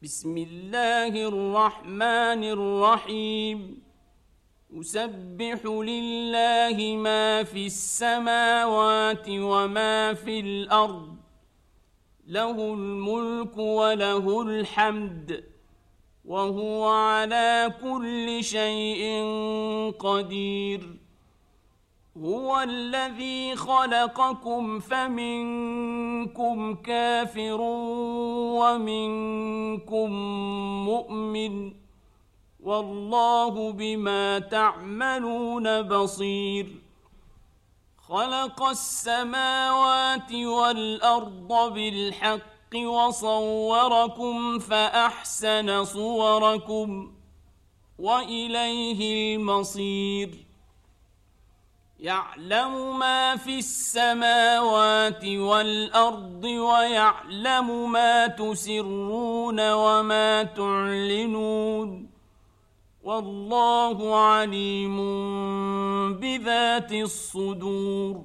بسم الله الرحمن الرحيم. يسبح لله ما في السماوات وما في الأرض، له الملك وله الحمد، وهو على كل شيء قدير. هو الذي خلقكم فمنكم كافر ومنكم مؤمن، والله بما تعملون بصير. خلق السماوات والأرض بالحق وصوركم فأحسن صوركم، وإليه المصير. يعلم ما في السماوات والأرض ويعلم ما تسرون وما تعلنون، والله عليم بذات الصدور.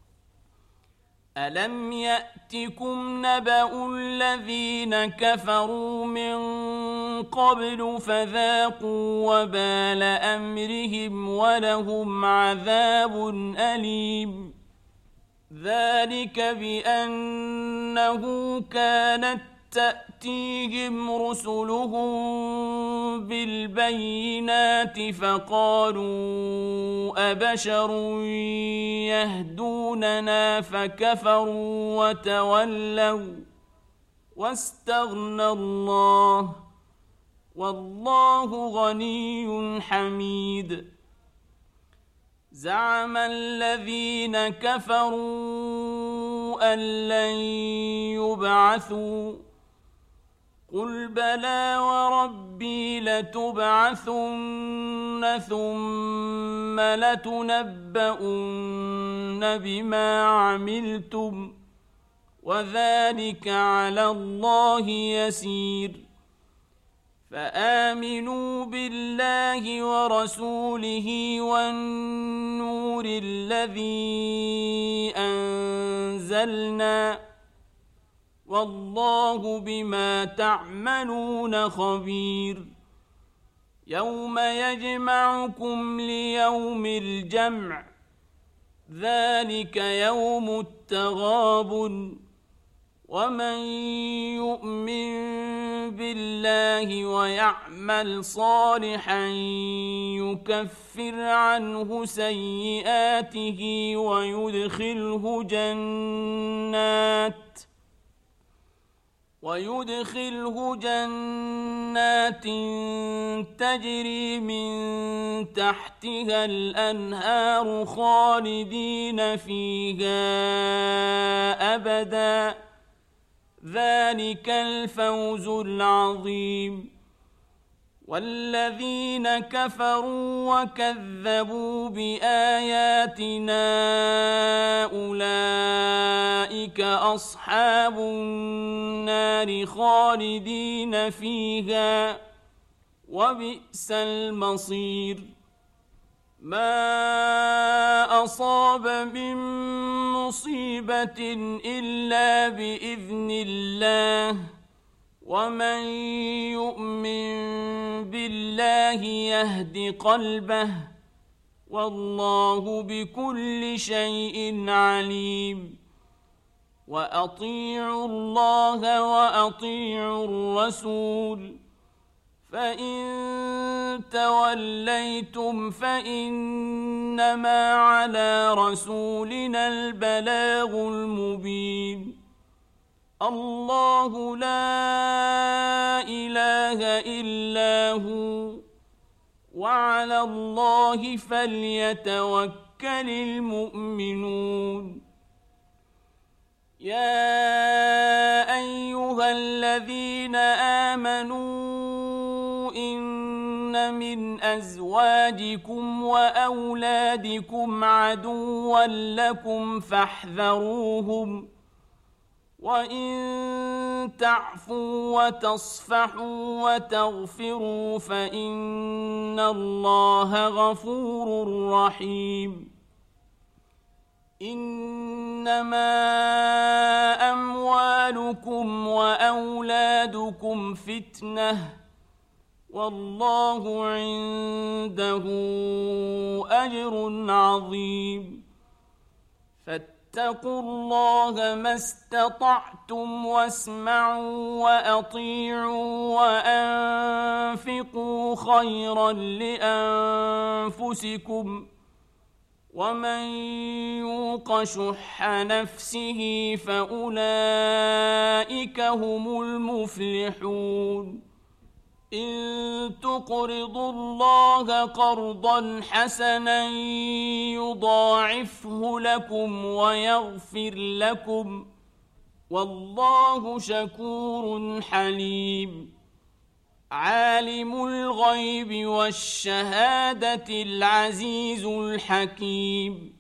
ألم يأتكم نبأ الذين كفروا من قبل فذاقوا وبال أمرهم ولهم عذاب أليم. ذلك بأنه كانت تأتيهم رسلهم بالبينات فقالوا أبشر يهدوننا فكفروا وتولوا واستغنى الله، والله غني حميد. زعم الذين كفروا أن لن يبعثوا، قل بلى وربي لتبعثن ثم لتنبؤن بما عملتم، وذلك على الله يسير. فآمنوا بالله ورسوله والنور الذي أنزلنا، والله بما تعملون خبير. يوم يجمعكم ليوم الجمع، ذلك يوم التغابن. ومن يؤمن بالله ويعمل صالحا يكفر عنه سيئاته ويدخله جنات تجري من تحتها الأنهار خالدين فيها أبدا، ذلك الفوز العظيم. والذين كفروا وكذبوا بآياتنا أولئك أصحاب النار خالدين فيها، وبئس المصير. ما أصاب من مصيبة إلا بإذن الله، ومن يؤمن بالله يهد قلبه، والله بكل شيء عليم. وأطيعوا الله وأطيعوا الرسول، فإن توليتم فإنما على رسولنا البلاغ المبين. الله لا إله إلا هو، وعلى الله فليتوكل المؤمنون. يا أيها الذين آمنوا إن من أزواجكم وأولادكم عدوا لكم فاحذروهم، وإن تعفوا وتصفحوا وتغفروا فإن الله غفور رحيم. إنما أموالكم وأولادكم فتنة والله عنده أجر عظيم فاتقوا الله ما استطعتم واسمعوا وأطيعوا وأنفقوا خيرا لأنفسكم ومن يوق شح نفسه فأولئك هم المفلحون إن تقرضوا الله قرضا حسنا يضاعفه لكم ويغفر لكم والله شكور حليم عالم الغيب والشهادة العزيز الحكيم